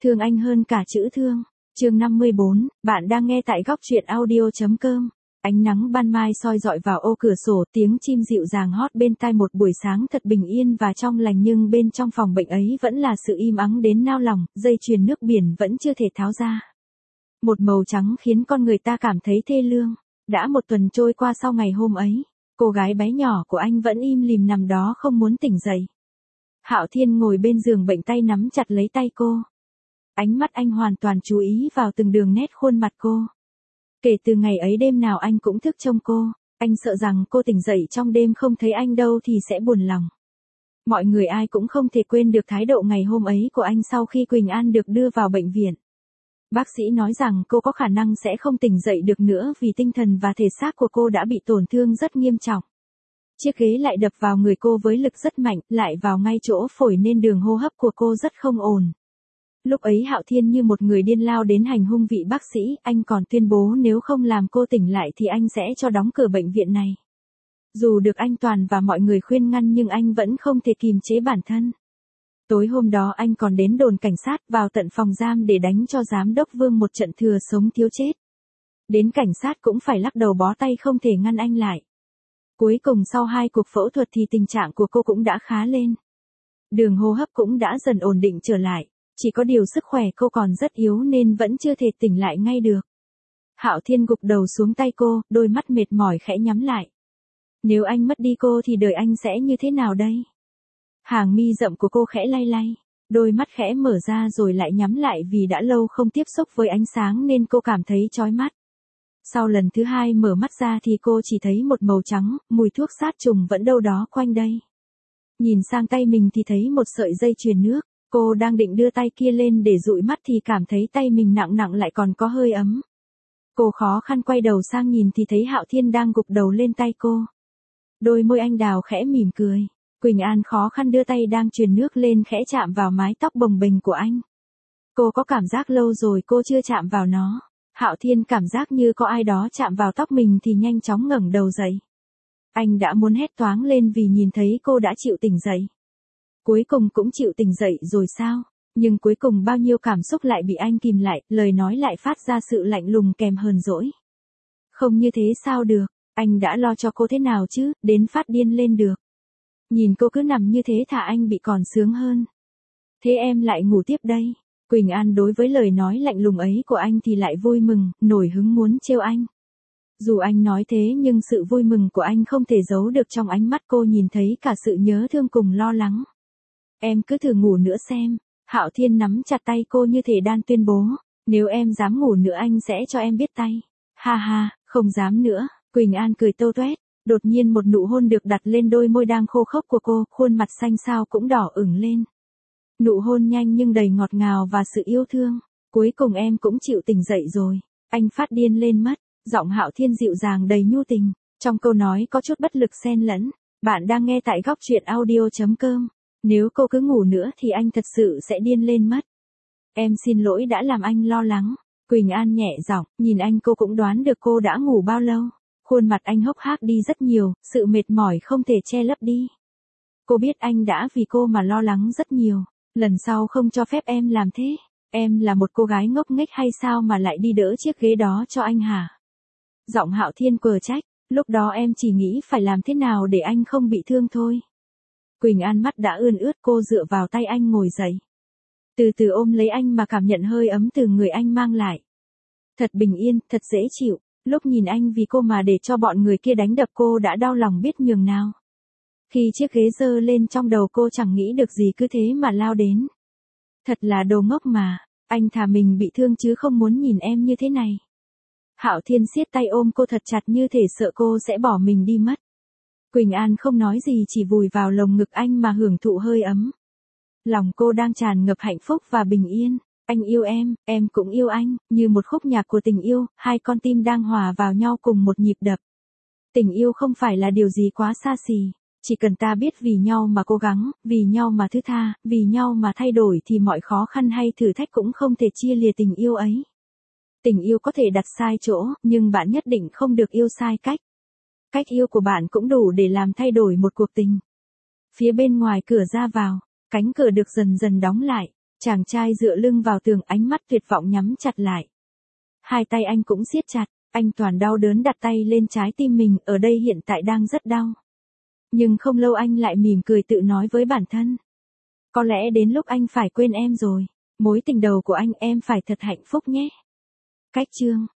Thương anh hơn cả chữ thương. Chương 54, bạn đang nghe tại góc truyện audio.com. Ánh nắng ban mai soi rọi vào ô cửa sổ, tiếng chim dịu dàng hót bên tai, một buổi sáng thật bình yên và trong lành, nhưng bên trong phòng bệnh ấy vẫn là sự im ắng đến nao lòng, dây chuyền nước biển vẫn chưa thể tháo ra. Một màu trắng khiến con người ta cảm thấy thê lương. Đã một tuần trôi qua sau ngày hôm ấy, cô gái bé nhỏ của anh vẫn im lìm nằm đó không muốn tỉnh dậy. Hạo Thiên ngồi bên giường bệnh, tay nắm chặt lấy tay cô. Ánh mắt anh hoàn toàn chú ý vào từng đường nét khuôn mặt cô. Kể từ ngày ấy đêm nào anh cũng thức trông cô, anh sợ rằng cô tỉnh dậy trong đêm không thấy anh đâu thì sẽ buồn lòng. Mọi người ai cũng không thể quên được thái độ ngày hôm ấy của anh sau khi Quỳnh An được đưa vào bệnh viện. Bác sĩ nói rằng cô có khả năng sẽ không tỉnh dậy được nữa vì tinh thần và thể xác của cô đã bị tổn thương rất nghiêm trọng. Chiếc ghế lại đập vào người cô với lực rất mạnh, lại vào ngay chỗ phổi nên đường hô hấp của cô rất không ổn. Lúc ấy Hạo Thiên như một người điên lao đến hành hung vị bác sĩ, anh còn tuyên bố nếu không làm cô tỉnh lại thì anh sẽ cho đóng cửa bệnh viện này. Dù được anh Toàn và mọi người khuyên ngăn nhưng anh vẫn không thể kìm chế bản thân. Tối hôm đó anh còn đến đồn cảnh sát, vào tận phòng giam để đánh cho giám đốc Vương một trận thừa sống thiếu chết. Đến cảnh sát cũng phải lắc đầu bó tay không thể ngăn anh lại. Cuối cùng sau 2 cuộc phẫu thuật thì tình trạng của cô cũng đã khá lên. Đường hô hấp cũng đã dần ổn định trở lại. Chỉ có điều sức khỏe cô còn rất yếu nên vẫn chưa thể tỉnh lại ngay được. Hạo Thiên gục đầu xuống tay cô, đôi mắt mệt mỏi khẽ nhắm lại. Nếu anh mất đi cô thì đời anh sẽ như thế nào đây? Hàng mi rậm của cô khẽ lay lay, đôi mắt khẽ mở ra rồi lại nhắm lại vì đã lâu không tiếp xúc với ánh sáng nên cô cảm thấy chói mắt. Sau lần thứ 2 mở mắt ra thì cô chỉ thấy một màu trắng, mùi thuốc sát trùng vẫn đâu đó quanh đây. Nhìn sang tay mình thì thấy một sợi dây chuyền nước. Cô đang định đưa tay kia lên để dụi mắt thì cảm thấy tay mình nặng nặng lại còn có hơi ấm. Cô khó khăn quay đầu sang nhìn thì thấy Hạo Thiên đang gục đầu lên tay cô. Đôi môi anh đào khẽ mỉm cười. Quỳnh An khó khăn đưa tay đang truyền nước lên khẽ chạm vào mái tóc bồng bềnh của anh. Cô có cảm giác lâu rồi cô chưa chạm vào nó. Hạo Thiên cảm giác như có ai đó chạm vào tóc mình thì nhanh chóng ngẩng đầu dậy. Anh đã muốn hét toáng lên vì nhìn thấy cô đã chịu tỉnh dậy. Cuối cùng cũng chịu tỉnh dậy rồi sao? Nhưng cuối cùng bao nhiêu cảm xúc lại bị anh kìm lại, lời nói lại phát ra sự lạnh lùng kèm hờn dỗi. Không như thế sao được, anh đã lo cho cô thế nào chứ, đến phát điên lên được. Nhìn cô cứ nằm như thế thả anh bị còn sướng hơn. Thế em lại ngủ tiếp đây. Quỳnh An đối với lời nói lạnh lùng ấy của anh thì lại vui mừng, nổi hứng muốn trêu anh. Dù anh nói thế nhưng sự vui mừng của anh không thể giấu được trong ánh mắt cô, nhìn thấy cả sự nhớ thương cùng lo lắng. Em cứ thử ngủ nữa xem. Hạo Thiên nắm chặt tay cô như thể đang tuyên bố, nếu em dám ngủ nữa anh sẽ cho em biết tay. Ha ha, không dám nữa. Quỳnh An cười tâu toét, đột nhiên một nụ hôn được đặt lên đôi môi đang khô khốc của cô, khuôn mặt xanh xao cũng đỏ ửng lên. Nụ hôn nhanh nhưng đầy ngọt ngào và sự yêu thương. Cuối cùng em cũng chịu tỉnh dậy rồi. Anh phát điên lên mất. Giọng Hạo Thiên dịu dàng đầy nhu tình. Trong câu nói có chút bất lực xen lẫn. Bạn đang nghe tại góc truyện audio.com. Nếu cô cứ ngủ nữa thì anh thật sự sẽ điên lên mất. Em xin lỗi đã làm anh lo lắng. Quỳnh An nhẹ giọng, nhìn anh cô cũng đoán được cô đã ngủ bao lâu. Khuôn mặt anh hốc hác đi rất nhiều, sự mệt mỏi không thể che lấp đi. Cô biết anh đã vì cô mà lo lắng rất nhiều. Lần sau không cho phép em làm thế. Em là một cô gái ngốc nghếch hay sao mà lại đi đỡ chiếc ghế đó cho anh hả? Giọng Hạo Thiên quờ trách, lúc đó em chỉ nghĩ phải làm thế nào để anh không bị thương thôi. Quỳnh An mắt đã ươn ướt, cô dựa vào tay anh ngồi dậy. Từ từ ôm lấy anh mà cảm nhận hơi ấm từ người anh mang lại. Thật bình yên, thật dễ chịu. Lúc nhìn anh vì cô mà để cho bọn người kia đánh đập cô đã đau lòng biết nhường nào. Khi chiếc ghế giơ lên trong đầu cô chẳng nghĩ được gì cứ thế mà lao đến. Thật là đồ ngốc mà, anh thà mình bị thương chứ không muốn nhìn em như thế này. Hạo Thiên siết tay ôm cô thật chặt như thể sợ cô sẽ bỏ mình đi mất. Quỳnh An không nói gì, chỉ vùi vào lồng ngực anh mà hưởng thụ hơi ấm. Lòng cô đang tràn ngập hạnh phúc và bình yên. Anh yêu em cũng yêu anh, như một khúc nhạc của tình yêu, 2 con tim đang hòa vào nhau cùng một nhịp đập. Tình yêu không phải là điều gì quá xa xỉ, chỉ cần ta biết vì nhau mà cố gắng, vì nhau mà thứ tha, vì nhau mà thay đổi thì mọi khó khăn hay thử thách cũng không thể chia lìa tình yêu ấy. Tình yêu có thể đặt sai chỗ, nhưng bạn nhất định không được yêu sai cách. Cách yêu của bạn cũng đủ để làm thay đổi một cuộc tình. Phía bên ngoài cửa ra vào, cánh cửa được dần dần đóng lại. Chàng trai dựa lưng vào tường, ánh mắt tuyệt vọng nhắm chặt lại. Hai tay anh cũng siết chặt, anh toàn đau đớn đặt tay lên trái tim mình, ở đây hiện tại đang rất đau. Nhưng không lâu anh lại mỉm cười tự nói với bản thân. Có lẽ đến lúc anh phải quên em rồi. Mối tình đầu của anh em phải thật hạnh phúc nhé. Cách chương